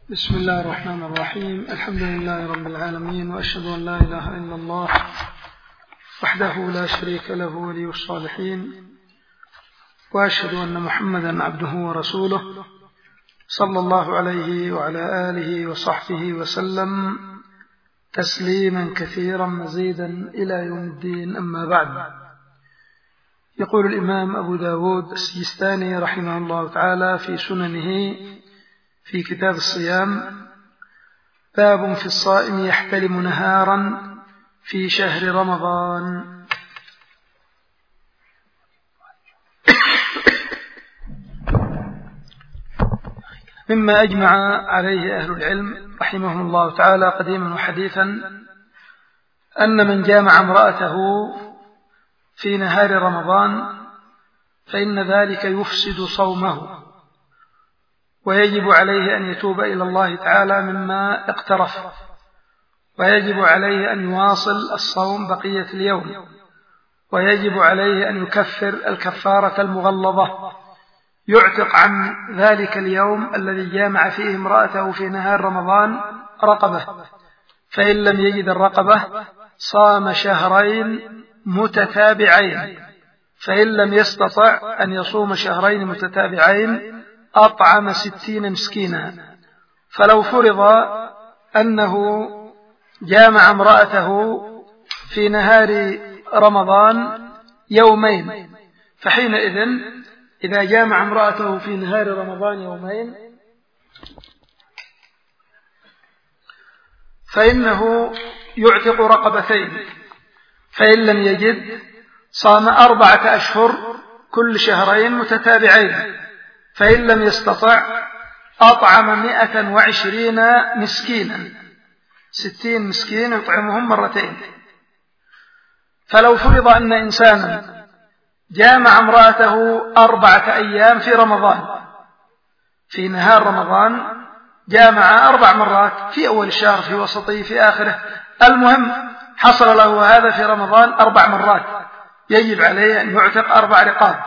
بسم الله الرحمن الرحيم. الحمد لله رب العالمين، وأشهد أن لا إله إلا الله وحده لا شريك له ولي الصالحين، وأشهد أن محمدا عبده ورسوله صلى الله عليه وعلى آله وصحبه وسلم تسليما كثيرا مزيدا إلى يوم الدين. أما بعد، يقول الإمام أبو داود السجستاني رحمه الله تعالى في سننه في كتاب الصيام: باب في الصائم يحتلم نهارا في شهر رمضان. مما أجمع عليه أهل العلم رحمهم الله تعالى قديما وحديثا أن من جامع امرأته في نهار رمضان فإن ذلك يفسد صومه، ويجب عليه أن يتوب إلى الله تعالى مما اقترف، ويجب عليه أن يواصل الصوم بقية اليوم، ويجب عليه أن يكفر الكفارة المغلظة، يعتق عن ذلك اليوم الذي جامع فيه امرأته في نهار رمضان رقبة، فإن لم يجد الرقبة صام شهرين متتابعين، فإن لم يستطع أن يصوم شهرين متتابعين أطعم 60 مسكينا. فلو فرض أنه جامع امرأته في نهار رمضان يومين، فحينئذ إذا جامع امرأته في نهار رمضان يومين فإنه يعتق رقبتين، فإن لم يجد صام 4 أشهر كل شهرين متتابعين، فإن لم يستطع أطعم 120 مسكينا، 60 مسكين يطعمهم مرتين. فلو فرض أن إنسانا جامع امرأته 4 أيام في رمضان، في نهار رمضان جامع 4 مرات، في أول الشهر، في وسطه، في آخره، المهم حصل له هذا في رمضان 4 مرات، يجب عليه أن يعتق 4 رقاب،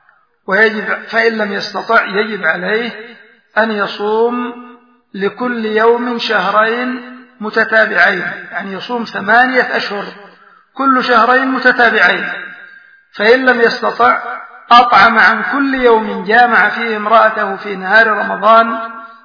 فإن لم يستطع يجب عليه أن يصوم لكل يوم شهرين متتابعين، يعني يصوم 8 أشهر كل شهرين متتابعين. فإن لم يستطع أطعم عن كل يوم جامع فيه امرأته في نهار رمضان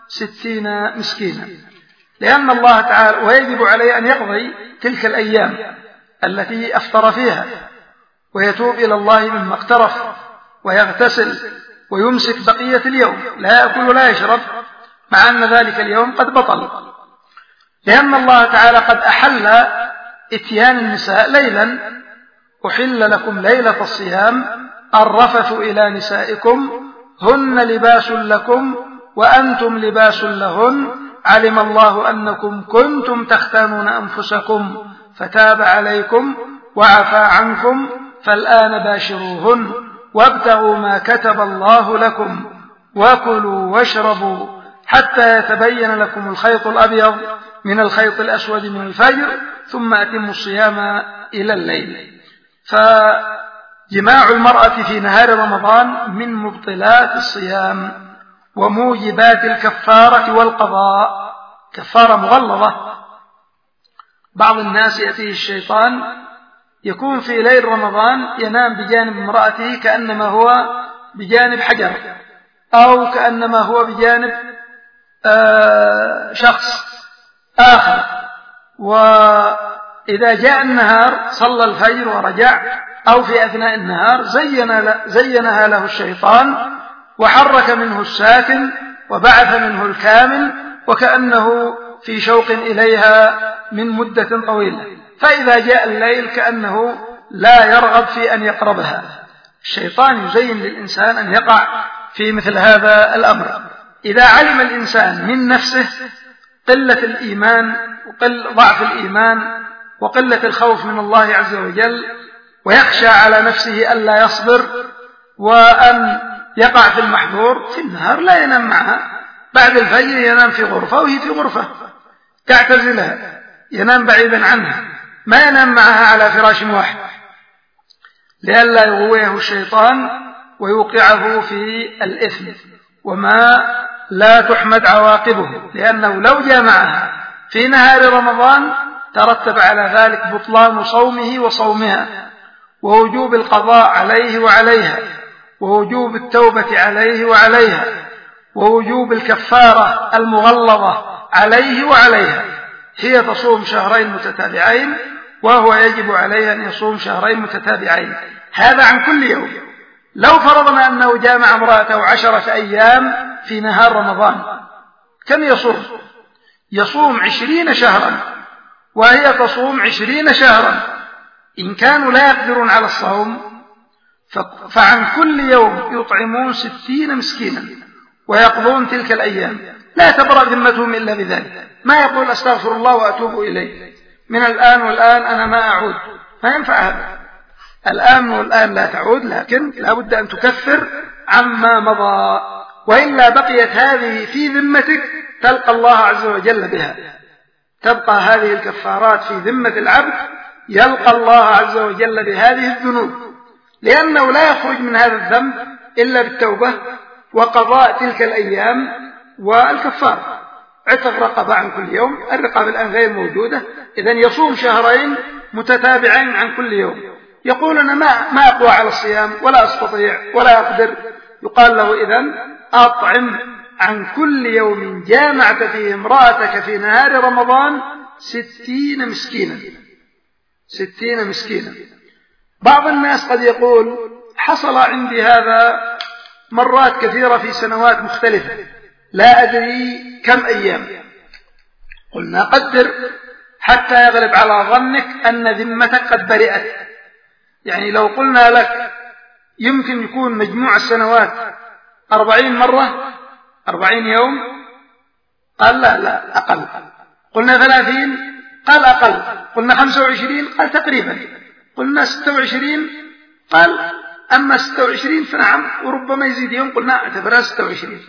60 مسكينا، لأن الله تعالى ويجب عليه أن يقضي تلك الأيام التي أفطر فيها، ويتوب إلى الله مما اقترف، ويغتسل ويمسك بقية اليوم، لا يأكل ولا يشرب، مع أن ذلك اليوم قد بطل، لأن الله تعالى قد أحل إتيان النساء ليلا: أحل لكم ليلة الصيام الرفث إلى نسائكم هن لباس لكم وأنتم لباس لهن علم الله أنكم كنتم تختانون أنفسكم فتاب عليكم وعفى عنكم فالآن باشروهن وابتغوا ما كتب الله لكم وكلوا واشربوا حتى يتبين لكم الخيط الأبيض من الخيط الأسود من الفجر ثم أتموا الصيام إلى الليل. فجماع المرأة في نهار رمضان من مبطلات الصيام وموجبات الكفارة والقضاء، كفارة مغلظة. بعض الناس يأتيه الشيطان يكون في ليل رمضان ينام بجانب امرأته كأنما هو بجانب حجر، أو كأنما هو بجانب شخص آخر، وإذا جاء النهار صلى الفجر ورجع، أو في أثناء النهار زينها له الشيطان وحرك منه الساكن وبعث منه الكامل، وكأنه في شوق إليها من مدة طويلة، فإذا جاء الليل كأنه لا يرغب في أن يقربها. الشيطان يزين للإنسان أن يقع في مثل هذا الأمر. إذا علم الإنسان من نفسه قلة الإيمان ضعف الإيمان وقلة الخوف من الله عز وجل، ويخشى على نفسه ألا يصبر وأن يقع في المحظور، في النهار لا ينام معها، بعد الفجر ينام في غرفة وهي في غرفة تعتزلها، ينام بعيدا عنها، ما ينام معها على فراش واحد لئلا يغويه الشيطان ويوقعه في الإثم. وما لا تحمد عواقبه، لأنه لو جامعها في نهار رمضان ترتب على ذلك بطلان صومه وصومها، ووجوب القضاء عليه وعليها، ووجوب التوبة عليه وعليها، ووجوب الكفارة المغلظة عليه وعليها. هي تصوم شهرين متتابعين، وهو يجب عليه أن يصوم شهرين متتابعين، هذا عن كل يوم. لو فرضنا أنه جامع امرأته 10 أيام في نهار رمضان، كم يصوم؟ يصوم 20 شهرا، وهي تصوم 20 شهرا. إن كانوا لا يقدرون على الصوم فعن كل يوم يطعمون 60 مسكينا ويقضون تلك الأيام، لا تبرأ ذمتهم إلا بذلك. ما يقول أستغفر الله وأتوب إليه من الآن والآن أنا ما أعود، ما ينفع هذا. الآن والآن لا تعود، لكن لا بد أن تكفر عما مضى، وإلا بقيت هذه في ذمتك تلقى الله عز وجل بها. تبقى هذه الكفارات في ذمة العبد، يلقى الله عز وجل بهذه الذنوب، لأنه لا يخرج من هذا الذنب إلا بالتوبة وقضاء تلك الأيام والكفار. عتق رقبة عن كل يوم، الرقاب الآن غير موجودة، إذن يصوم شهرين متتابعين عن كل يوم. يقول أنا ما أقوى على الصيام ولا أستطيع ولا أقدر، يقال له إذن أطعم عن كل يوم جامعت فيه امرأتك في نهار رمضان 60 مسكينا. 60 مسكينا. بعض الناس قد يقول حصل عندي هذا مرات كثيرة في سنوات مختلفة، لا أدري كم أيام. قلنا قدر حتى يغلب على ظنك أن ذمتك قد برئت. يعني لو قلنا لك يمكن يكون مجموع السنوات 40 مرة 40 يوم، قال لا أقل. قلنا 30، قال أقل. قلنا 25، قال تقريبا. قلنا 26، قال أما 26 فنعم وربما يزيد يوم، قلنا اعتبرها 26.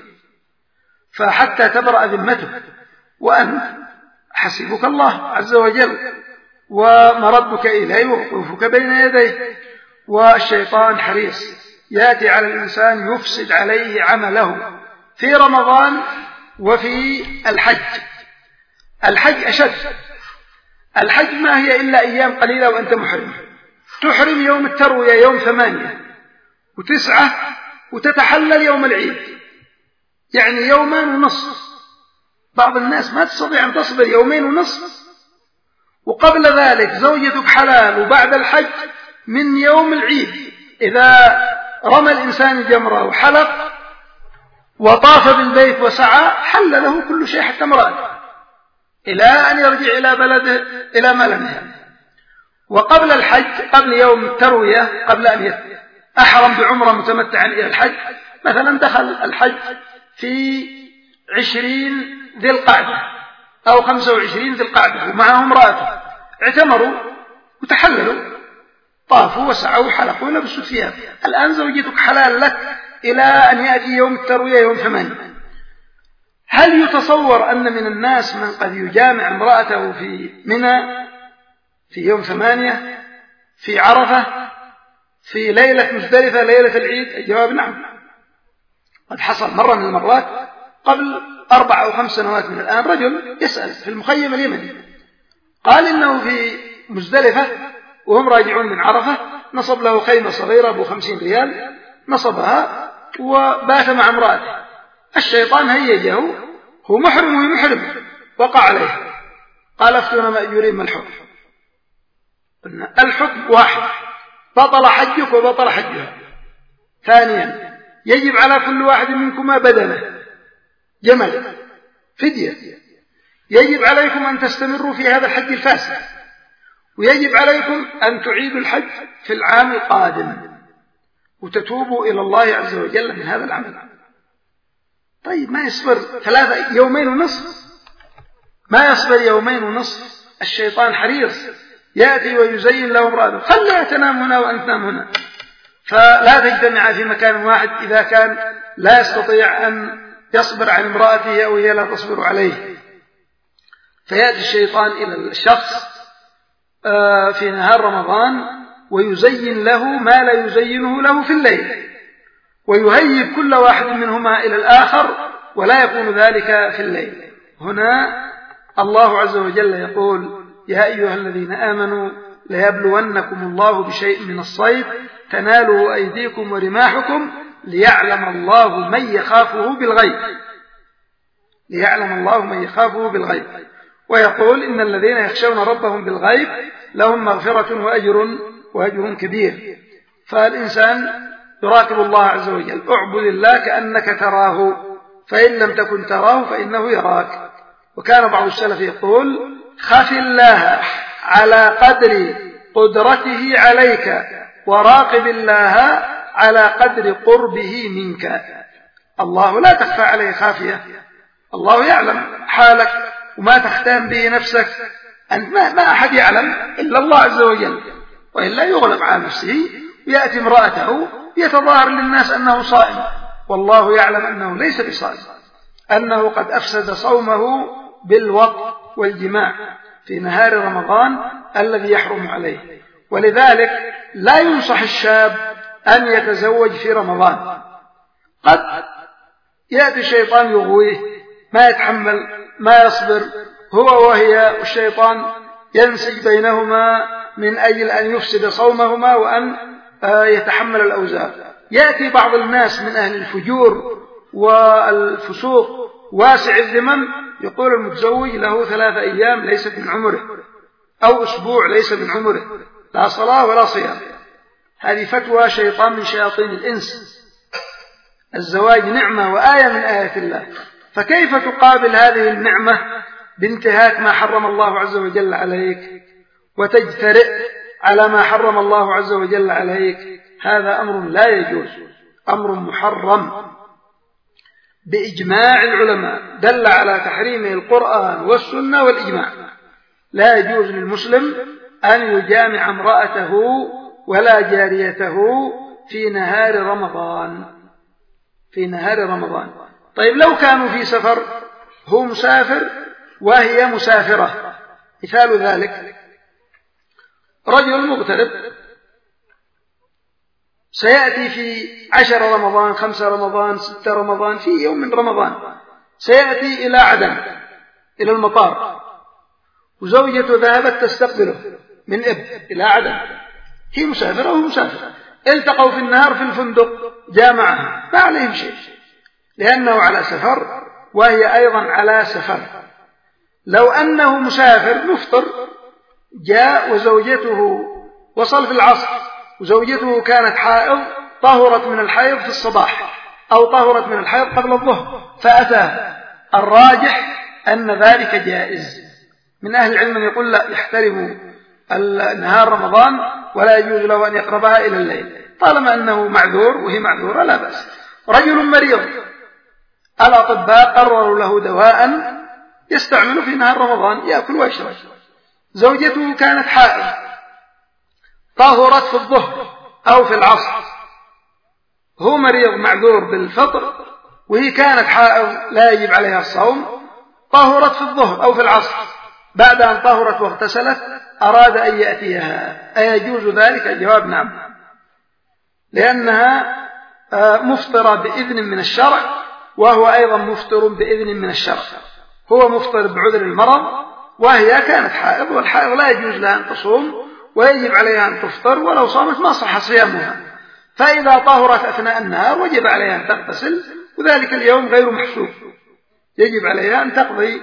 فحتى تبرأ ذمتك وأن حسبك الله عز وجل ومردك إليه ووقوفك بين يديه. والشيطان حريص، يأتي على الإنسان يفسد عليه عمله في رمضان وفي الحج. الحج أشد. الحج ما هي إلا أيام قليلة وأنت محرم. تحرم يوم التروية يوم 8 و9 وتتحلل يوم العيد، يعني 2.5 يوم. بعض الناس ما تستطيع أن تصبر 2.5 يوم. وقبل ذلك زوجتك حلال، وبعد الحج من يوم العيد إذا رمى الإنسان الجمرة وحلق وطاف بالبيت وسعى حل له كل شيء حتى امرأته إلى أن يرجع إلى بلده إلى ملمه. وقبل الحج، قبل يوم التروية، قبل أن أحرم بعمرة متمتعا إلى الحج، مثلا دخل الحج في 20 ذي القعدة أو 25 ذي القعدة ومعهم امرأته، اعتمروا وتحللوا، طافوا وسعوا وحلقوا ولبسوا ثياب. الآن زوجتك حلال لك إلى أن يأتي يوم التروية يوم 8. هل يتصور أن من الناس من قد يجامع امرأته في منى في يوم 8، في عرفة، في ليلة مزدلفة، ليلة العيد؟ الجواب نعم. قد حصل مرة من المرات قبل 4 أو 5 سنوات من الآن، رجل يسأل في المخيم اليمني، قال إنه في مزدلفة وهم راجعون من عرفة نصب له خيمة صغيرة ب 50 ريال، نصبها وبات مع امرأته. الشيطان هيجه، هو محرم وهي محرم، وقع عليه. قال افتونا مأجورين ما الحكم؟ قلنا الحكم واحد، بطل حجك وبطل حجها. ثانيا يجب على كل واحد منكما بدنه، جمل، فدية. يجب عليكم أن تستمروا في هذا الحج الفاسد، ويجب عليكم أن تعيدوا الحج في العام القادم وتتوبوا إلى الله عز وجل من هذا العمل. طيب ما يصبر 3 يومين ونصف؟ ما يصبر 2.5 يوم. الشيطان حريص، يأتي ويزين له امرأته، خليها تنام هنا وأنت تنام هنا، فلا تجتمع في مكان واحد إذا كان لا يستطيع أن يصبر عن امرأته أو هي لا تصبر عليه. فيأتي الشيطان إلى الشخص في نهار رمضان ويزين له ما لا يزينه له في الليل، ويهيب كل واحد منهما إلى الآخر ولا يكون ذلك في الليل. هنا الله عز وجل يقول: يا أيها الذين آمنوا ليبلونكم الله بشيء من الصيد تناله أيديكم ورماحكم ليعلم الله من يخافه بالغيب. ليعلم الله من يخافه بالغيب. ويقول: إن الذين يخشون ربهم بالغيب لهم مغفرة وأجر كبير. فالإنسان يراقب الله عز وجل: اعبد الله كأنك تراه، فإن لم تكن تراه فإنه يراك. وكان بعض السلف يقول: خف الله على قدر قدرته عليك، وراقب الله على قدر قربه منك. الله لا تخفى عليه خافية، الله يعلم حالك وما تختام به نفسك. أنت ما أحد يعلم إلا الله عز وجل، وإلا يغلب على نفسه ويأتي امرأته يتظاهر للناس أنه صائم، والله يعلم أنه ليس بصائم، أنه قد أفسد صومه بالوطء والجماع في نهار رمضان الذي يحرم عليه. ولذلك لا ينصح الشاب أن يتزوج في رمضان. قد يأتي الشيطان يغويه، ما يتحمل، ما يصبر هو وهي، والشيطان ينسج بينهما من أجل أن يفسد صومهما وأن يتحمل الأوزار. يأتي بعض الناس من أهل الفجور والفسوق واسع الذمم يقول: المتزوج له 3 أيام ليست من عمره، أو أسبوع ليس من عمره، لا صلاة ولا صيام. هذه فتوى شيطان من شياطين الإنس. الزواج نعمة وآية من آيات الله، فكيف تقابل هذه النعمة بانتهاك ما حرم الله عز وجل عليك وتجترئ على ما حرم الله عز وجل عليك؟ هذا أمر لا يجوز، أمر محرم بإجماع العلماء، دل على تحريمه القرآن والسنة والإجماع. لا يجوز للمسلم أن يجامع امرأته ولا جاريته في نهار رمضان. في نهار رمضان. طيب لو كانوا في سفر، هو مسافر وهي مسافرة، مثال ذلك: رجل مغترب سيأتي في 10 رمضان، 5 رمضان، 6 رمضان، في يوم من رمضان سيأتي إلى عدن، إلى المطار، وزوجته ذهبت تستقبله من إلى عدن، هي مسافرة وهو مسافر، التقوا في النهار في الفندق، جامعها، ما عليهم شيء، لأنه على سفر وهي أيضا على سفر. لو أنه مسافر مفطر، جاء وزوجته وصل في العصر وزوجته كانت حائض، طهرت من الحيض في الصباح أو طهرت من الحيض قبل الظهر فأتى، الراجح أن ذلك جائز. من أهل العلم يقول: لا، يحترم نهار رمضان ولا يجوز له أن يقربها إلى الليل، طالما أنه معذور وهي معذورة لا بأس. رجل مريض، الأطباء قرروا له دواء يستعمله في نهار رمضان يأكل ويشرب، زوجته كانت حائض، طهرت في الظهر أو في العصر، هو مريض معذور بالفطر وهي كانت حائض لا يجب عليها الصوم، طهرت في الظهر أو في العصر، بعد أن طهرت واغتسلت أراد أن يأتيها، أيجوز ذلك؟ الجواب: نعم، لأنها مفطرة بإذن من الشرع، وهو أيضا مفطر بإذن من الشرع. هو مفطر بعذر المرض وهي كانت حائض، والحائض لا يجوز لها أن تصوم ويجب عليها أن تفطر، ولو صامت ما صح صيامها. فإذا طهرت أثناء النهار وجب عليها أن تغتسل، وذلك اليوم غير محسوب، يجب عليها أن تقضي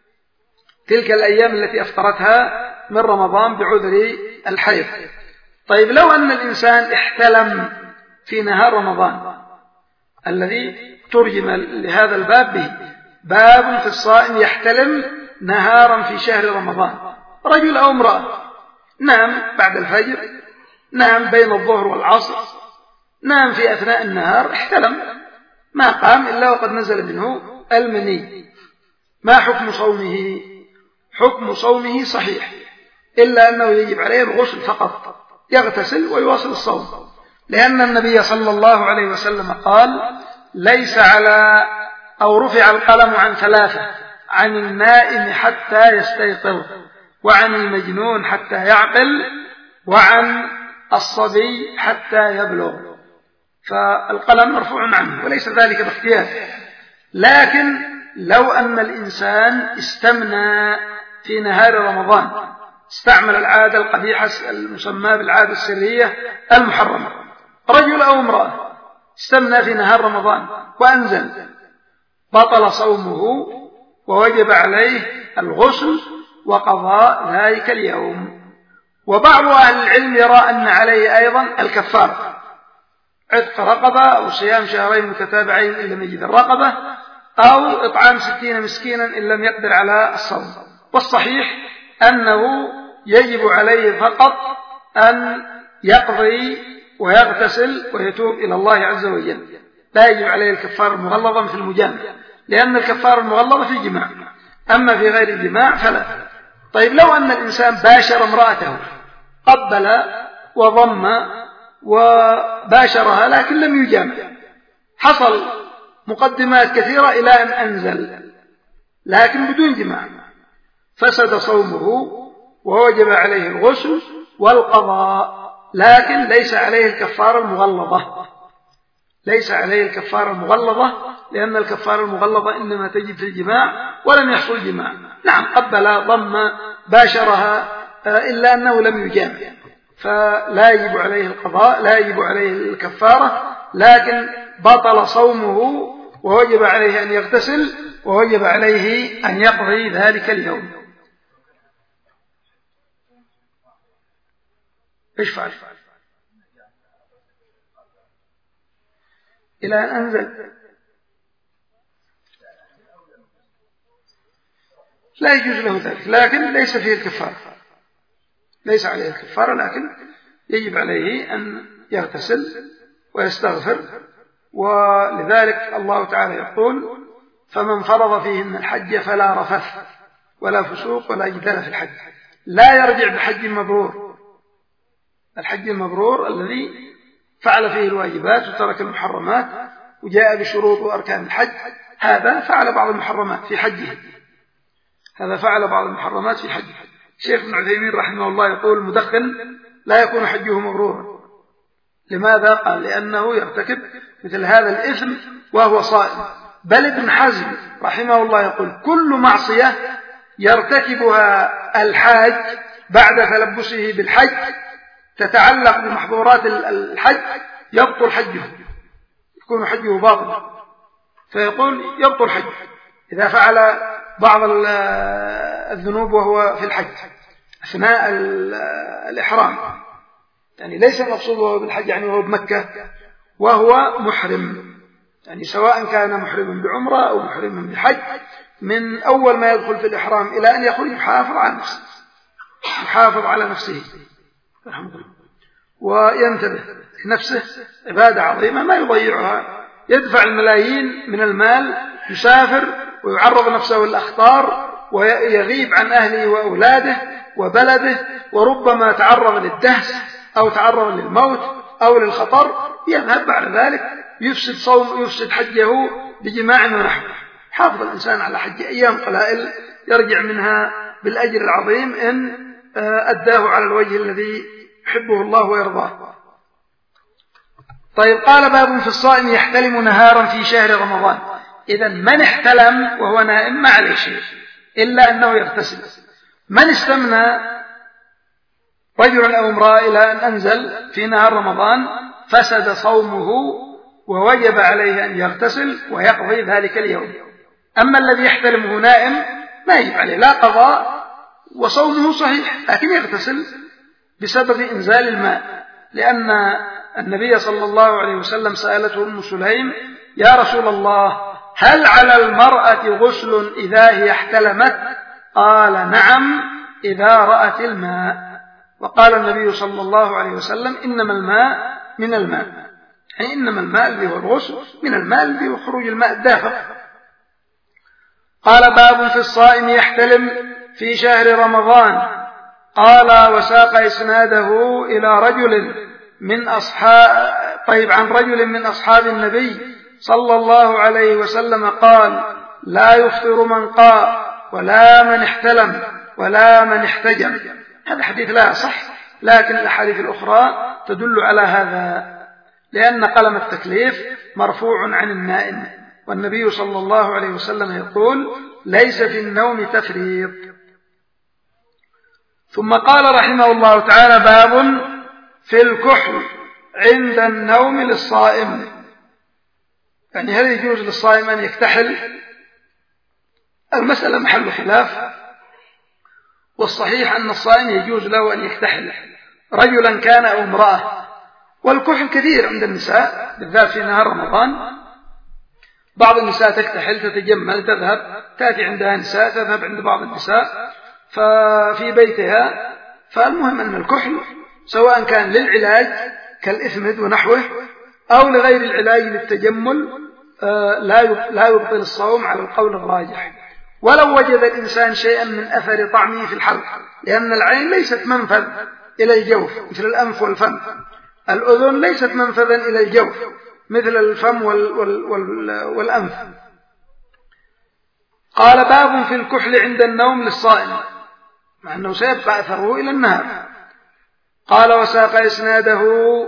تلك الأيام التي أفطرتها من رمضان بعذر الحيض. طيب لو أن الإنسان احتلم في نهار رمضان، الذي ترجم لهذا الباب به باب في الصائم يحتلم نهارا في شهر رمضان، رجل أو امرأة، نام بعد الفجر، نام بين الظهر والعصر، نام في أثناء النهار، احتلم، ما قام إلا وقد نزل منه المني، ما حكم صومه؟ حكم صومه صحيح، إلا أنه يجب عليه الغسل فقط، يغتسل ويواصل الصوم، لأن النبي صلى الله عليه وسلم قال: ليس على أو رفع القلم عن 3: عن النائم حتى يستيقظ، وعن المجنون حتى يعقل، وعن الصبي حتى يبلغ. فالقلم مرفوع عنه وليس ذلك باختيار، لكن لو أن الإنسان استمنى في نهار رمضان، استعمل العادة القبيحة المسمى بالعادة السرية المحرمة، رجل أو امرأة استمنى في نهار رمضان وأنزل، بطل صومه ووجب عليه الغسل وقضاء ذلك اليوم. وبعض أهل العلم يرى أن عليه أيضا الكفارة، عتق رقبة أو صيام شهرين متتابعين إن لم يجد الرقبة، أو إطعام 60 مسكينا إن لم يقدر على الصوم. والصحيح أنه يجب عليه فقط أن يقضي ويغتسل ويتوب إلى الله عز وجل، لا يجب عليه الكفارة المغلظة مثل المجامع، لأن الكفارة المغلظة في الجماع، أما في غير الجماع فلا. طيب لو أن الإنسان باشر امرأته، قبل وضم وباشرها لكن لم يجامع، حصل مقدمات كثيرة إلى أن أنزل لكن بدون جماع، فسد صومه ووجب عليه الغسل والقضاء، لكن ليس عليه الكفارة المغلظة، ليس عليه الكفارة المغلظة، لأن الكفارة المغلظة إنما تجب في الجماع ولم يحصل جماع. نعم قبل ضم باشرها إلا أنه لم يجامع، فلا يجب عليه القضاء، لا يجب عليه الكفارة، لكن بطل صومه ووجب عليه أن يغتسل ووجب عليه أن يقضي ذلك اليوم. إيش فعل؟ إلى أن أنزل لا يجوز له ذلك، لكن ليس فيه الكفارة، ليس عليه الكفارة، لكن يجب عليه أن يغتسل ويستغفر. ولذلك الله تعالى يقول: فمن فرض فيهن الحج فلا رفث ولا فسوق ولا جدال في الحج. لا يرجع بحج مبرور، الحج المبرور الذي فعل فيه الواجبات وترك المحرمات وجاء بشروط وأركان الحج، هذا فعل بعض المحرمات في حجه، هذا فعل بعض المحرمات في حجه. الشيخ ابن عثيمين رحمه الله يقول: المدخن لا يكون حجه مبرورا. لماذا؟ قال: لأنه يرتكب مثل هذا الإثم وهو صائم. بل ابن حزم رحمه الله يقول: كل معصية يرتكبها الحاج بعد تلبسه بالحج تتعلق بمحظورات الحج يبطل حجه، يكون حجه باطلا، فيقول يبطل حجه إذا فعل بعض الذنوب وهو في الحج أثناء الإحرام، يعني ليس المقصود وهو بالحج يعني وهو بمكة وهو محرم، يعني سواء كان محرما بعمرة أو محرما بحج، من أول ما يدخل في الإحرام إلى أن يخرج يحافظ على نفسه، يحافظ على نفسه وينتبه لنفسه، عبادة عظيمة ما يضيعها، يدفع الملايين من المال، يسافر ويعرض نفسه للأخطار ويغيب عن أهله وأولاده وبلده، وربما تعرض للدهس أو تعرض للموت أو للخطر، يذهب بعد ذلك يفسد صوم يفسد حجه بجماع ونحو. حافظ الإنسان على حج أيام قلائل يرجع منها بالأجر العظيم إن أداه على الوجه الذي يحبه الله ويرضاه. طيب، قال: باب في الصائم يحتلم نهارا في شهر رمضان. إذن من احتلم وهو نائم ما عليه شيء إلا أنه يغتسل. من استمنى رجل أو امرأة إلى أن أنزل في نهار رمضان فسد صومه ووجب عليه أن يغتسل ويقضي ذلك اليوم. أما الذي يحتلمه نائم ما يجب عليه لا قضاء وصومه صحيح، لكن يغتسل بسبب إنزال الماء، لأن النبي صلى الله عليه وسلم سألته أم سليم: يا رسول الله، هل على المرأة غسل إذا هي احتلمت؟ قال: نعم، إذا رأت الماء. وقال النبي صلى الله عليه وسلم: إنما الماء من الماء، يعني إنما الماء الذي هو الغسل من الماء الذي هو خروج الماء الدافق. قال: باب في الصائم يحتلم في شهر رمضان. قال: وساق إسناده إلى رجل من عن رجل من أصحاب النبي صلى الله عليه وسلم قال: لا يفطر من قاء ولا من احتلم ولا من احتجم. هذا حديث لا صح، لكن الأحاديث الأخرى تدل على هذا، لأن قلم التكليف مرفوع عن النائم، والنبي صلى الله عليه وسلم يقول: ليس في النوم تفريط. ثم قال رحمه الله تعالى: باب في الكحل عند النوم للصائم. يعني هل يجوز للصائم أن يكتحل؟ المسألة محل خلاف، والصحيح أن الصائم يجوز له أن يكتحل رجلا كان أو امرأة. والكحل كثير عند النساء بالذات في نهار رمضان. بعض النساء تكتحل، تتجمل، تذهب، تأتي عندها نساء تذهب عند بعض النساء ففي بيتها. فالمهم أن الكحل سواء كان للعلاج كالإثمد ونحوه أو لغير العلاج للتجمل لا يبطل الصوم على القول الراجح، ولو وجد الإنسان شيئا من أثر طعمه في الحلق، لأن العين ليست منفذ إلى الجوف مثل الأنف والفم، الأذن ليست منفذا إلى الجوف مثل الفم والأنف. قال: باب في الكحل عند النوم للصائم، مع أنه سيبقى أثره إلى النهار. قال: وساق إسناده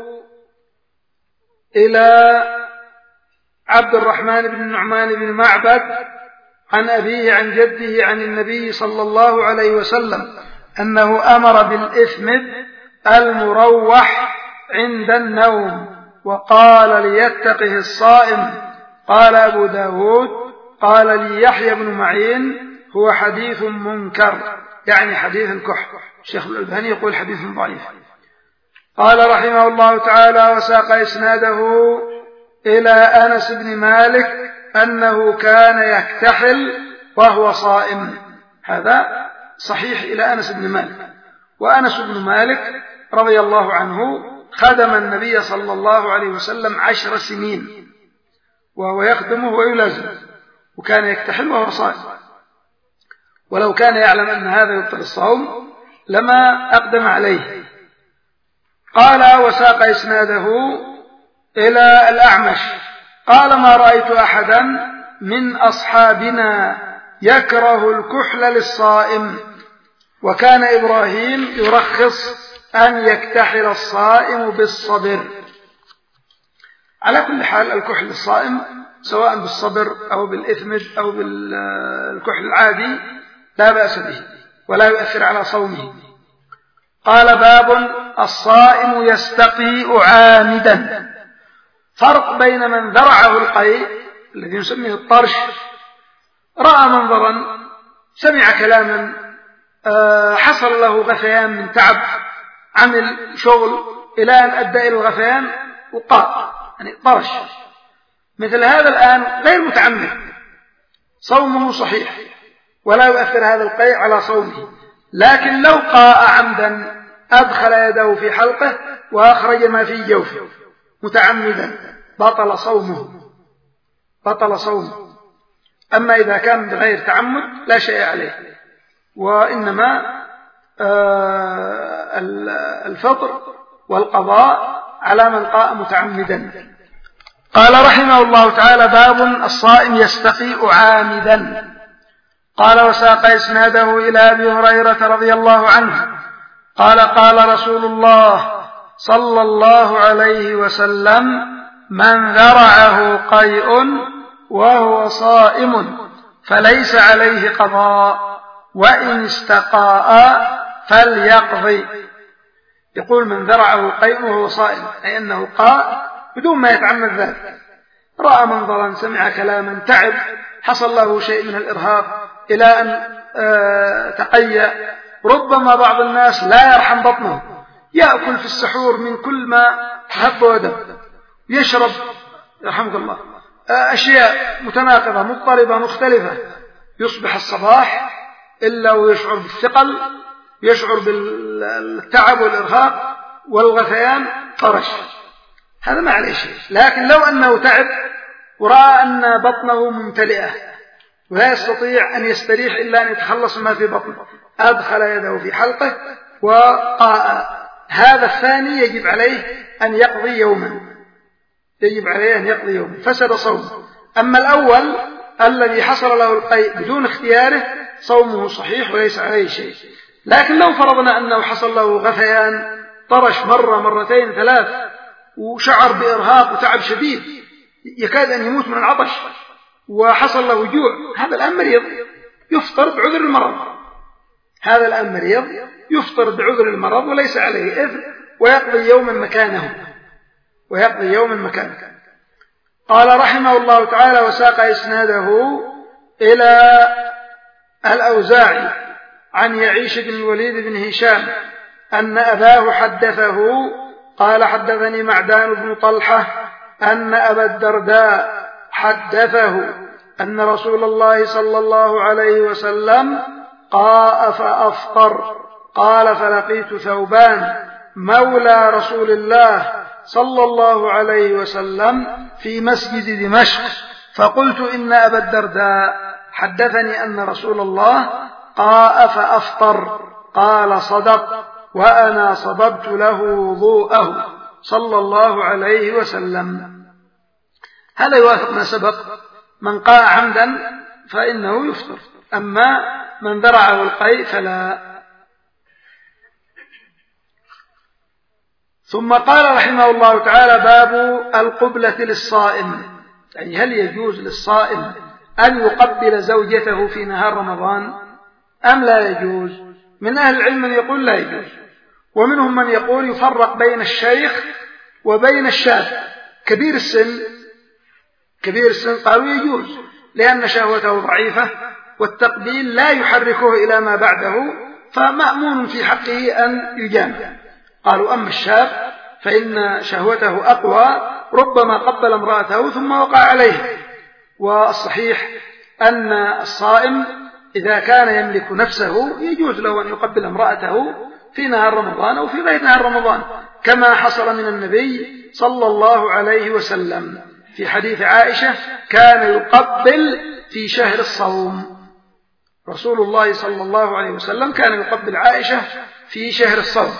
إلى عبد الرحمن بن النعمان بن معبد عن أبيه عن جده عن النبي صلى الله عليه وسلم أنه أمر بالإثمد المروح عند النوم، وقال: ليتقه الصائم. قال أبو داود: قال لي يحيى بن معين: هو حديث منكر، يعني حديث الكحل. الشيخ الألباني يقول حديث ضعيف. قال رحمه الله تعالى: وساق إسناده إلى أنس بن مالك أنه كان يكتحل وهو صائم. هذا صحيح إلى أنس بن مالك. وأنس بن مالك رضي الله عنه خدم النبي صلى الله عليه وسلم 10 سنين وهو يخدمه ويلازم، وكان يكتحل وهو صائم، ولو كان يعلم أن هذا يبطل الصوم لما أقدم عليه. قال: وساق إسناده إلى الأعمش قال: ما رأيت أحدا من أصحابنا يكره الكحل للصائم، وكان إبراهيم يرخص أن يكتحل الصائم بالصبر. على كل حال الكحل للصائم سواء بالصبر أو بالإثمد أو بالكحل العادي لا بأس به ولا يؤثر على صومه. قال: باب الصائم يستقيء عامدا. فرق بين من ذرعه القيء الذي نسميه الطرش، رأى منظرا، سمع كلاما، حصل له غثيان من تعب، عمل شغل إلى أن أدى إلى الغثيان وقاء، يعني طرش. مثل هذا الآن غير متعمد، صومه صحيح ولا يؤثر هذا القيء على صومه. لكن لو قاء عمدا أدخل يده في حلقه وأخرج ما في جوفه متعمدا بطل صومه. أما إذا كان بغير تعمد لا شيء عليه، وإنما الفطر والقضاء على من قاء متعمدا. قال رحمه الله تعالى: باب الصائم يستقيء عامدا. قال: وساق إسناده إلى أبي هريرة رضي الله عنه قال: قال رسول الله صلى الله عليه وسلم: من ذرعه قيء وهو صائم فليس عليه قضاء، وإن استقاء فليقضي. يقول: من ذرعه قيء وهو صائم، أي أنه قاء بدون ما يتعمد ذلك، رأى منظرا، سمع كلاما، تعب، حصل له شيء من الإرهاق إلى أن تقيأ. ربما بعض الناس لا يرحم بطنه، يأكل في السحور من كل ما هب ودب، يشرب يرحمك الله أشياء متناقضة مضطربة مختلفة، يصبح الصباح إلا ويشعر بالثقل، يشعر بالتعب والإرهاق والغثيان، طرش. هذا ما عليه شيء. لكن لو أنه تعب ورأى أن بطنه ممتلئة ولا يستطيع أن يستريح إلا أن يتخلص ما في بطنه، أدخل يده في حلقه وقاء، هذا الثاني يجب عليه أن يقضي يوما، فسد صومه. أما الأول الذي حصل له القيء بدون اختياره صومه صحيح وليس عليه شيء. لكن لو فرضنا أنه حصل له غثيان، طرش مرة مرتين ثلاث، وشعر بإرهاق وتعب شديد، يكاد أن يموت من العطش، وحصل له جوع، هذا الآن مريض يفطر بعذر المرض، هذا الآن مريض يفطر بعذر المرض وليس عليه إثم، ويقضي يوما مكانه، ويقضي يوما مكانه. قال رحمه الله تعالى: وساق إسناده إلى الأوزاعي عن يعيش بن الوليد بن هشام أن أباه حدثه قال: حدثني معدان بن طلحة أن أبا الدرداء حدثه أن رسول الله صلى الله عليه وسلم قاء فأفطر. قال: فلقيت ثوبان مولى رسول الله صلى الله عليه وسلم في مسجد دمشق، فقلت: إن أبا الدرداء حدثني أن رسول الله قاء فأفطر. قال: صدق، وأنا صببت له وضوءه صلى الله عليه وسلم. هذا يوافق ما سبق، من قاء عمدا فإنه يفطر، أما من ذرعه القيء فلا. ثم قال رحمه الله تعالى: باب القبلة للصائم، يعني هل يجوز للصائم أن يقبل زوجته في نهار رمضان أم لا يجوز؟ من أهل العلم من يقول لا يجوز، ومنهم من يقول يفرق بين الشيخ وبين الشاب. كبير السن قالوا يجوز لأن شهوته ضعيفة والتقبيل لا يحركه إلى ما بعده، فمأمون في حقه أن يجامع. قالوا: أما الشاب فإن شهوته أقوى، ربما قبل امرأته ثم وقع عليه. والصحيح أن الصائم إذا كان يملك نفسه يجوز له أن يقبل امرأته في نهار رمضان أو في غير نهار رمضان، كما حصل من النبي صلى الله عليه وسلم في حديث عائشة: كان يقبل في شهر الصوم. رسول الله صلى الله عليه وسلم كان يقبل عائشة في شهر الصوم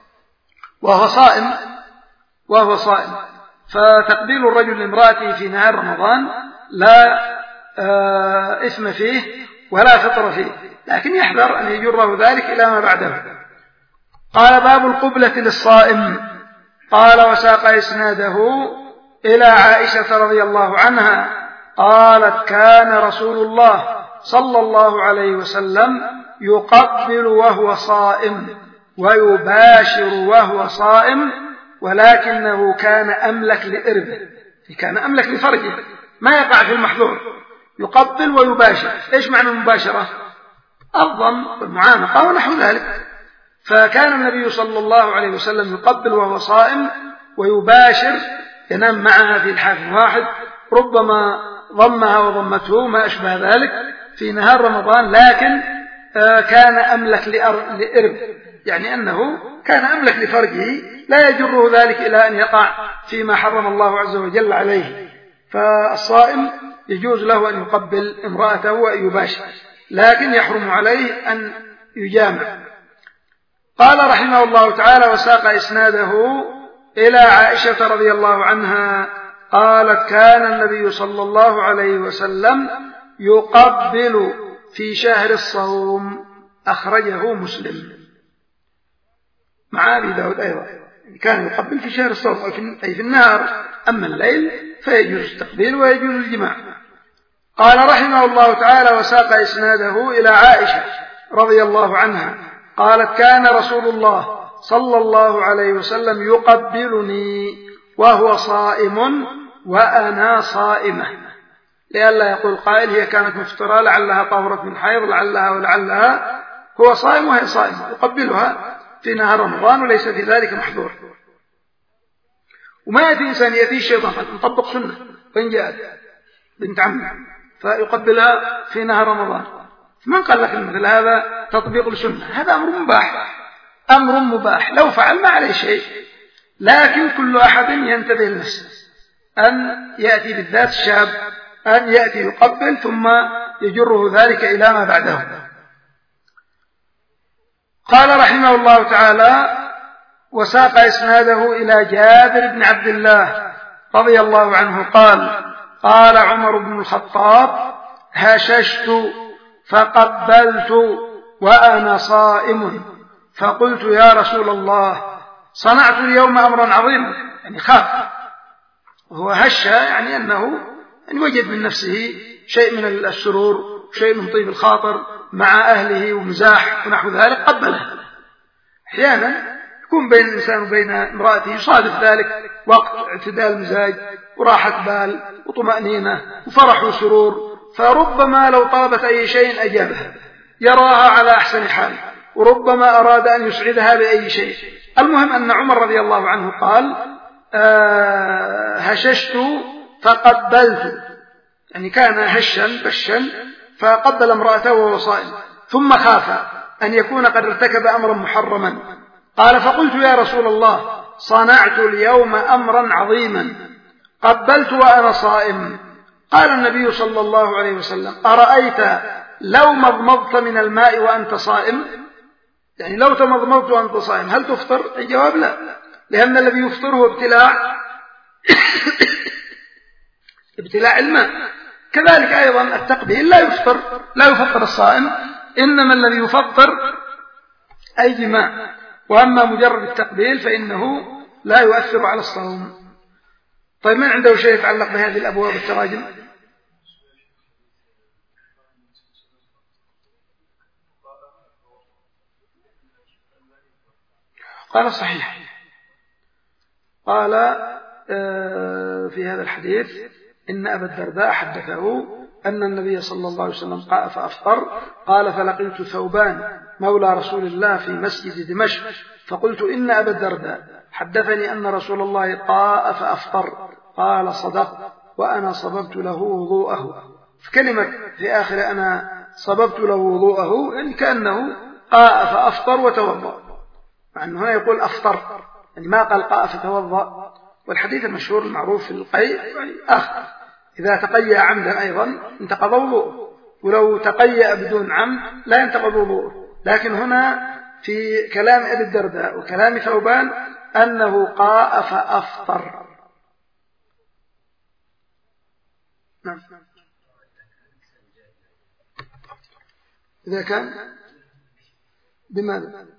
وهو صائم. فتقبيل الرجل لامرأته في نهار رمضان لا إثم فيه ولا فطر فيه، لكن يحذر أن يجره ذلك إلى ما بعده. قال: باب القبلة للصائم. قال: وساق إسناده إلى عائشة رضي الله عنها قالت: كان رسول الله صلى الله عليه وسلم يقبل وهو صائم ويباشر وهو صائم، ولكنه كان أملك لإربه، كان أملك لفرجه، ما يقع في المحظور، يقبل ويباشر. إيش معنى المباشرة؟ الضم والمعانقة ونحو ذلك. فكان النبي صلى الله عليه وسلم يقبل وهو صائم ويباشر، ينام معها في الحاف واحد، ربما ضمها وضمته ما أشبه ذلك في نهار رمضان، لكن كان أملك لإرب، يعني أنه كان أملك لفرجه، لا يجره ذلك إلى أن يقع فيما حرم الله عز وجل عليه. فالصائم يجوز له أن يقبل امرأته ويباشر، لكن يحرم عليه أن يجامع. قال رحمه الله تعالى: وساق إسناده إلى عائشة رضي الله عنها قالت: كان النبي صلى الله عليه وسلم يقبل في شهر الصوم، أخرجه مسلم، مع أبي داود أيضا. كان يقبل في شهر الصوم أي في النهار، أما الليل فيجوز التقبيل ويجوز الجماع. قال رحمه الله تعالى: وساق إسناده إلى عائشة رضي الله عنها قالت: كان رسول الله صلى الله عليه وسلم يقبلني وهو صائم وأنا صائمة، لئلا يقول قائل هي كانت مفطرة لعلها طهرت من حيض ولعلها، هو صائم وهي صائمة، يقبلها في نهار رمضان وليس في ذلك محظور. وما يأتي إنسان يأتي الشيطان نطبق سنة، وإن جاءت بنت عمه فيقبلها في نهار رمضان، من قال لك مثل هذا تطبيق السنة؟ هذا أمر مباح، لو فعل ما عليه شيء، لكن كل أحد ينتبه لنفسه أن يأتي بالذات الشاب أن يأتي يقبل ثم يجره ذلك إلى ما بعده. قال رحمه الله تعالى: وساق إسناده إلى جابر بن عبد الله رضي الله عنه قال: قال عمر بن الخطاب: هششت فقبلت وأنا صائم، فقلت: يا رسول الله، صنعت اليوم أمرا عظيما، يعني خاف، وهو هش يعني أنه وجد من نفسه شيء من السرور، شيء من طيب الخاطر مع أهله ومزاح ونحو ذلك قبله. أحيانا يكون بين الإنسان وبين امرأته يصادف ذلك وقت اعتدال مزاج وراحة بال وطمأنينة وفرح وسرور، فربما لو طلبت أي شيء أجابها، يراها على أحسن حال، وربما أراد أن يسعدها بأي شيء. المهم أن عمر رضي الله عنه قال: هششت فقبلت، يعني كان هشا بشا فقبل امرأته وهو صائم، ثم خاف أن يكون قد ارتكب أمرا محرما. قال: فقلت: يا رسول الله، صنعت اليوم أمرا عظيما، قبلت وأنا صائم. قال النبي صلى الله عليه وسلم: أرأيت لو مضمضت من الماء وأنت صائم؟ يعني لو تمضمضت وأنت صائم هل تفطر؟ الجواب لا، لأن الذي يفطر هو ابتلاع الماء. كذلك أيضا التقبيل لا يفطر الصائم، إنما الذي يفطر أي جماع، وأما مجرد التقبيل فإنه لا يؤثر على الصوم. طيب، من عنده شيء يتعلق بهذه الأبواب التراجم؟ قال: صحيح. قال في هذا الحديث إن أبا الدرداء حدثه أن النبي صلى الله عليه وسلم قاء فأفطر. قال: فلقيت ثوبان مولى رسول الله في مسجد دمشق، فقلت: إن أبا الدرداء حدثني أن رسول الله قاء فأفطر. قال: صدق، وأنا صببت له وضوءه. في كلمة في آخر أنا صببت له وضوءه، يعني كأنه قاء فأفطر وتوضأ، مع أنه هنا يقول أفطر، يعني ما قال قاء فتوضأ. والحديث المشهور المعروف في القيء يعني آخر، إذا تقيأ عمدا أيضا انتقض وضوءه، ولو تقيأ بدون عمد لا ينتقض وضوءه. لكن هنا في كلام أبي الدرداء وكلام ثوبان أنه قاء فأفطر. نعم. إذا كان بماذا؟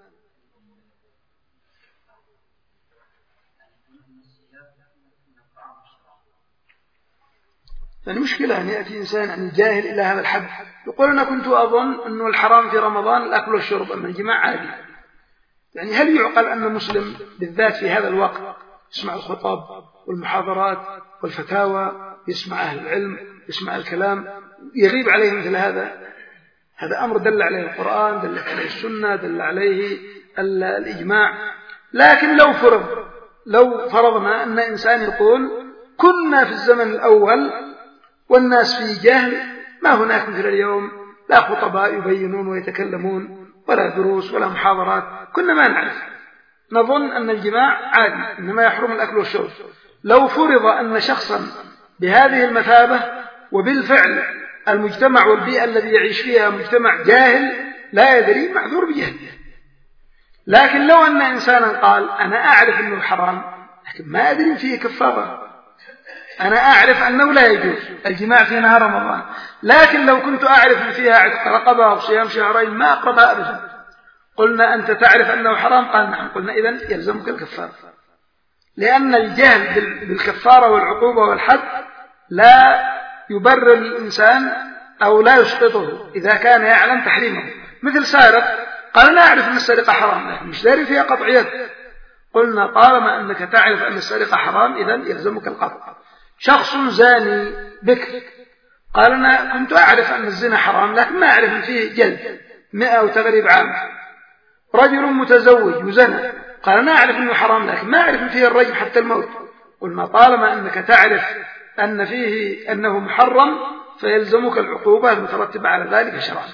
فالمشكلة أن يأتي إنسان عن جاهل إلى هذا الحد يقول: أنا كنت أظن أنه الحرام في رمضان الأكل والشرب، أما الجماع عادي. يعني هل يعقل أن مسلم بالذات في هذا الوقت يسمع الخطاب والمحاضرات والفتاوى، يسمع أهل العلم، يسمع الكلام، يغيب عليه مثل هذا؟ هذا أمر دل عليه القرآن، دل عليه السنة، دل عليه الإجماع. لكن لو فرضنا أن إنسان يقول: كنا في الزمن الأول والناس في جهل، ما هناك مثل اليوم لا خطباء يبينون ويتكلمون ولا دروس ولا محاضرات، كنا ما نعرف، نظن أن الجماع عادي، إنما يحرم الأكل والشرب. لو فرض أن شخصا بهذه المثابة، وبالفعل المجتمع والبيئة الذي يعيش فيها مجتمع جاهل لا يدري، معذور بجهله. لكن لو أن إنسانا قال: أنا أعرف أنه حرام لكن ما أدري فيه كفارة، أنا أعرف أنه لا يجوز الجماع في نهار رمضان، لكن لو كنت أعرف أن فيها عتق رقبة أو صيام شهرين ما أقربها أبدا، قلنا: أنت تعرف أنه حرام؟ قال: نعم. قلنا: إذن يلزمك الكفارة، لأن الجهل بالكفارة والعقوبة والحد لا يبرر الإنسان أو لا يسقطه إذا كان يعلم تحريمه. مثل سارق قال: أنا أعرف أن السرقة حرام لكن مش داري فيها قطعيات. قلنا: طالما أنك تعرف أن السرقة حرام إذن يلزمك القطع. شخص زاني بكر قال: أنا كنت أعرف أن الزنا حرام لكن ما أعرف أن فيه جلد 100 وتغريب عام. رجل متزوج وزنى قال: أنا أعرف أنه حرام لكن ما أعرف أن فيه الرجم حتى الموت. قلنا: طالما أنك تعرف أن فيه أنه محرم فيلزمك العقوبة المترتبة على ذلك شرعا.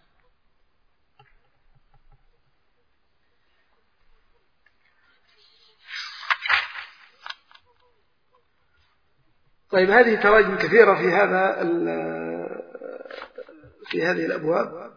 طيب، هذه تراجم كثيرة في هذه الأبواب،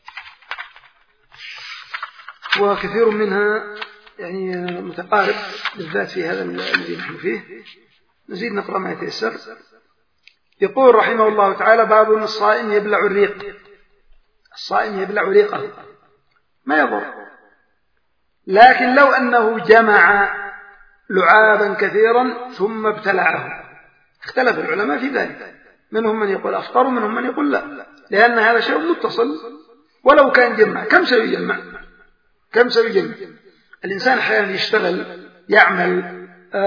وكثير منها يعني متقارب بالذات في هذا الذي نحن فيه. نزيد نقرأ ما يتيسر. يقول رحمه الله تعالى: باب الصائم يبلع الريق. الصائم يبلع ريقه ما يضر، لكن لو أنه جمع لعابا كثيرا ثم ابتلعه اختلف العلماء في ذلك. منهم من يقول أفطر ومنهم من يقول لا، لأن هذا شيء متصل ولو كان جمع. كم سيجمع؟ الإنسان أحيانا يشتغل يعمل،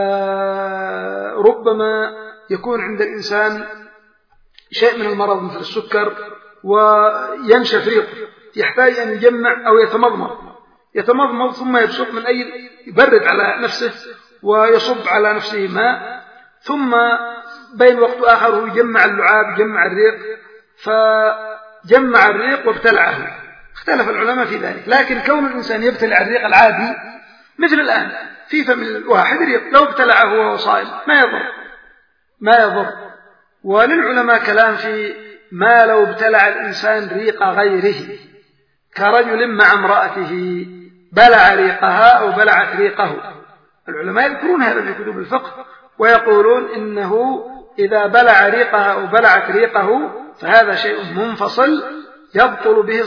ربما يكون عند الإنسان شيء من المرض مثل السكر وينشف ريقه، يحتاج أن يجمع أو يتمضمض ثم يبصق من أي يبرد على نفسه ويصب على نفسه ماء، ثم بين وقت آخر هو يجمع اللعاب، يجمع الريق، فجمع الريق وابتلعه. اختلف العلماء في ذلك، لكن كون الإنسان يبتلع الريق العادي مثل الآن في فم الواحد ريق، لو ابتلعه وهو صائم ما يضر. وللعلماء كلام في ما لو ابتلع الإنسان ريق غيره، كرجل مع امرأته بلع ريقها أو بلعت ريقه. العلماء يذكرون هذا في كتب الفقه ويقولون إنه إذا بلع ريقها أو بلعت ريقه فهذا شيء منفصل يبطل به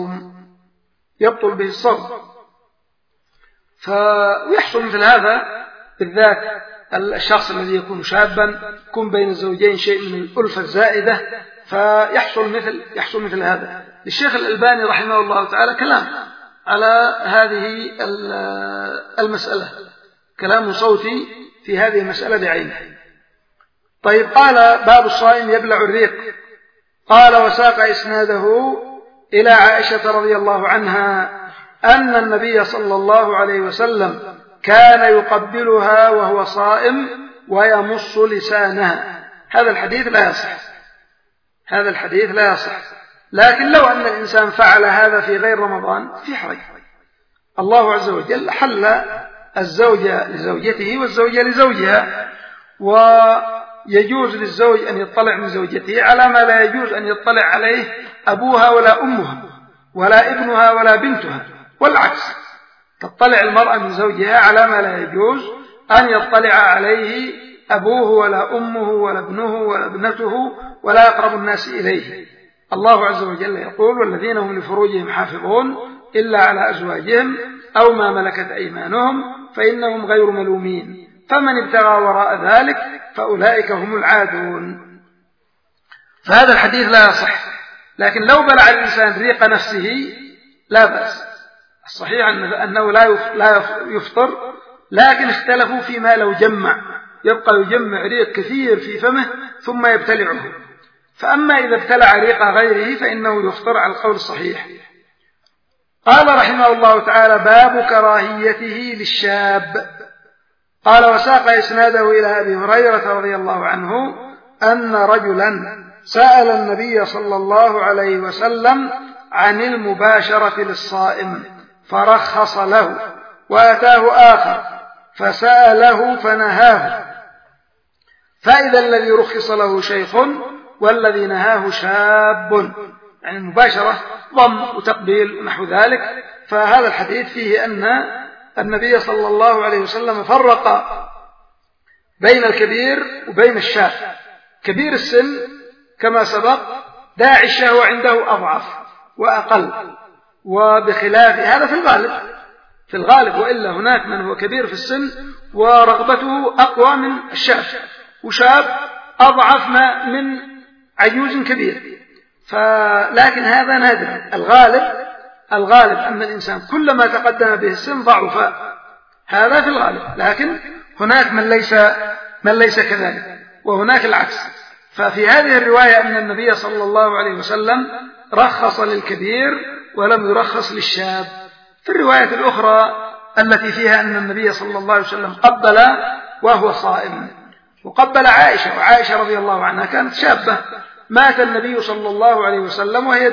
الصوم. فيحصل مثل هذا بالذات الشخص الذي يكون شابا، يكون بين الزوجين شيء من الألفة الزائدة، فيحصل مثل هذا. الشيخ الألباني رحمه الله تعالى كلام على هذه المسألة، كلام صوتي في هذه المسألة بعينها. طيب، قال باب الصائم يبلع الريق. قال وساق إسناده إلى عائشة رضي الله عنها أن النبي صلى الله عليه وسلم كان يقبلها وهو صائم ويمص لسانها. هذا الحديث لا يصح، لكن لو أن الإنسان فعل هذا في غير رمضان في حرج. الله عز وجل حل الزوجة لزوجته والزوجة لزوجها، ويجوز للزوج أن يطلع من زوجته على ما لا يجوز أن يطلع عليه أبوها ولا أمها ولا ابنها ولا بنتها، والعكس، تطلع المرأة من زوجها على ما لا يجوز أن يطلع عليه أبوه ولا أمه ولا ابنه ولا ابنته ولا أقرب الناس إليه. الله عز وجل يقول والذين هم لفروجهم حافظون إلا على أزواجهم أو ما ملكت أيمانهم فإنهم غير ملومين، فمن ابتغى وراء ذلك فأولئك هم العادون. فهذا الحديث لا يصح، لكن لو بلع الإنسان ريق نفسه لا بأس. الصحيح أنه لا يفطر، لكن اختلفوا فيما لو يبقى يجمع ريق كثير في فمه ثم يبتلعه. فأما إذا ابتلع ريق غيره فإنه يفطر على القول الصحيح. قال رحمه الله تعالى باب كراهيته للشاب. قال وساق إسناده إلى أبي هريرة رضي الله عنه أن رجلا سأل النبي صلى الله عليه وسلم عن المباشرة للصائم فرخص له، وأتاه آخر فسأله فنهاه، فإذا الذي رخص له شيخ والذي نهاه شاب، يعني المباشرة ضم وتقبيل ونحو ذلك. فهذا الحديث فيه أن النبي صلى الله عليه وسلم فرق بين الكبير وبين الشاب. كبير السن كما سبق داعي الشهوة عنده أضعف وأقل، وبخلاف هذا في الغالب، وإلا هناك من هو كبير في السن ورغبته أقوى من الشاب، وشاب أضعف من عجوز كبير. لكن هذا نادر. الغالب أن الإنسان كلما تقدم به السن ضعف، هذا في الغالب، لكن هناك من ليس كذلك، وهناك العكس. ففي هذه الرواية أن النبي صلى الله عليه وسلم رخص للكبير ولم يرخص للشاب. في الرواية الأخرى التي فيها أن النبي صلى الله عليه وسلم قبل وهو صائم، وقبل عائشة، وعائشة رضي الله عنها كانت شابة، مات النبي صلى الله عليه وسلم وهي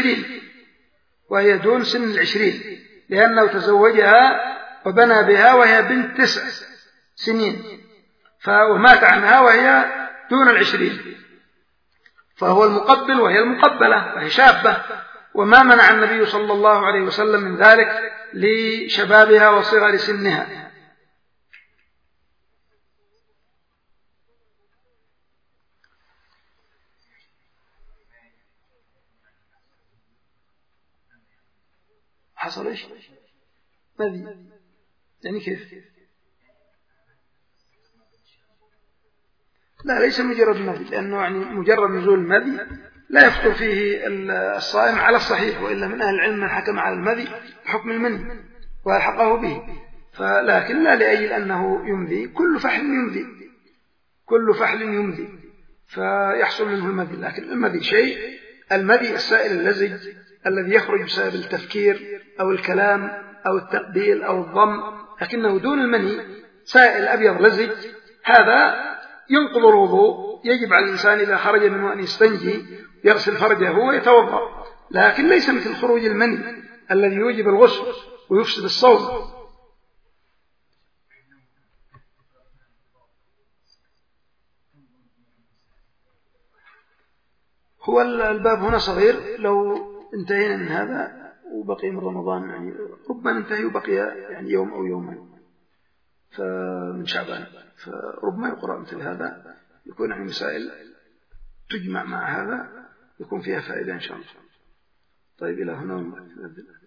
دون سن 20، لأنه تزوجها وبنى بها وهي بنت 9 سنين، ومات عنها وهي دون 20، فهو المقبل وهي المقبلة وهي شابة، وما منع النبي صلى الله عليه وسلم من ذلك لشبابها وصغر سنها. حصل إيش؟ ماذي؟ يعني كيف؟ لا ليس مجرد المذي، لأنه يعني مجرد نزول المذي لا يفطر فيه الصائم على الصحيح، وإلا من أهل العلم من حكم على المذي بحكم المني وألحقه به، لكن لا لأجل أنه يمذي. كل فحل يمذي فيحصل منه المذي، لكن المذي شيء، المذي السائل اللزج الذي يخرج بسبب التفكير أو الكلام أو التقبيل أو الضم، لكنه دون المني سائل أبيض لزج، هذا ينقض الوضوء. يجب على الإنسان إذا خرج منه أن يستنجي يغسل فرجه ويتوضأ، لكن ليس مثل خروج المني الذي يوجب الغسل ويفسد الصوم. هو الباب هنا صغير، لو انتهينا من هذا وبقي من رمضان يعني ربما ننتهي وبقي يعني يوم أو يومين من شعبان، فربما يقرأ مثل هذا، يكون يعني مسائل تجمع مع هذا، يكون فيها فائدة إن شاء الله. طيب إلى هنا